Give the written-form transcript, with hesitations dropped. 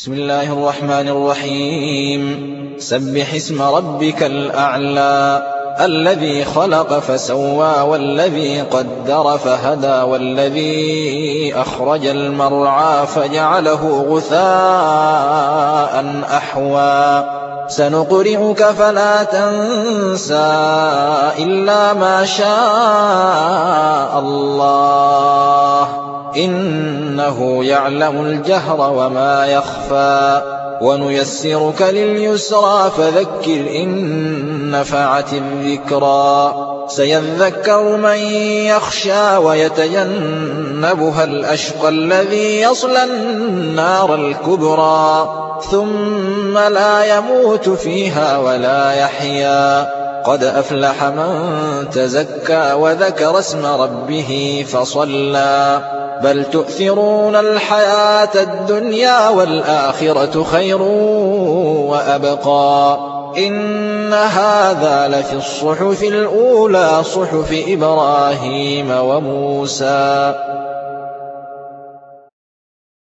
بسم الله الرحمن الرحيم. سبح اسم ربك الأعلى الذي خلق فسوى والذي قدر فهدى والذي أخرج المرعى فجعله غثاء أحوى سنقرئك فلا تنسى إلا ما شاء الله إنه يعلم الجهر وما يخفى ونيسرك لليسرى فذكر إن نفعت الذكرى سيذكر من يخشى ويتجنبها الأشقى الذي يصلى النار الكبرى ثم لا يموت فيها ولا يحيا قد أفلح من تزكى وذكر اسم ربه فصلى بل تؤثرون الحياة الدنيا والآخرة خير وأبقى إن هذا لفي الصحف الأولى صحف إبراهيم وموسى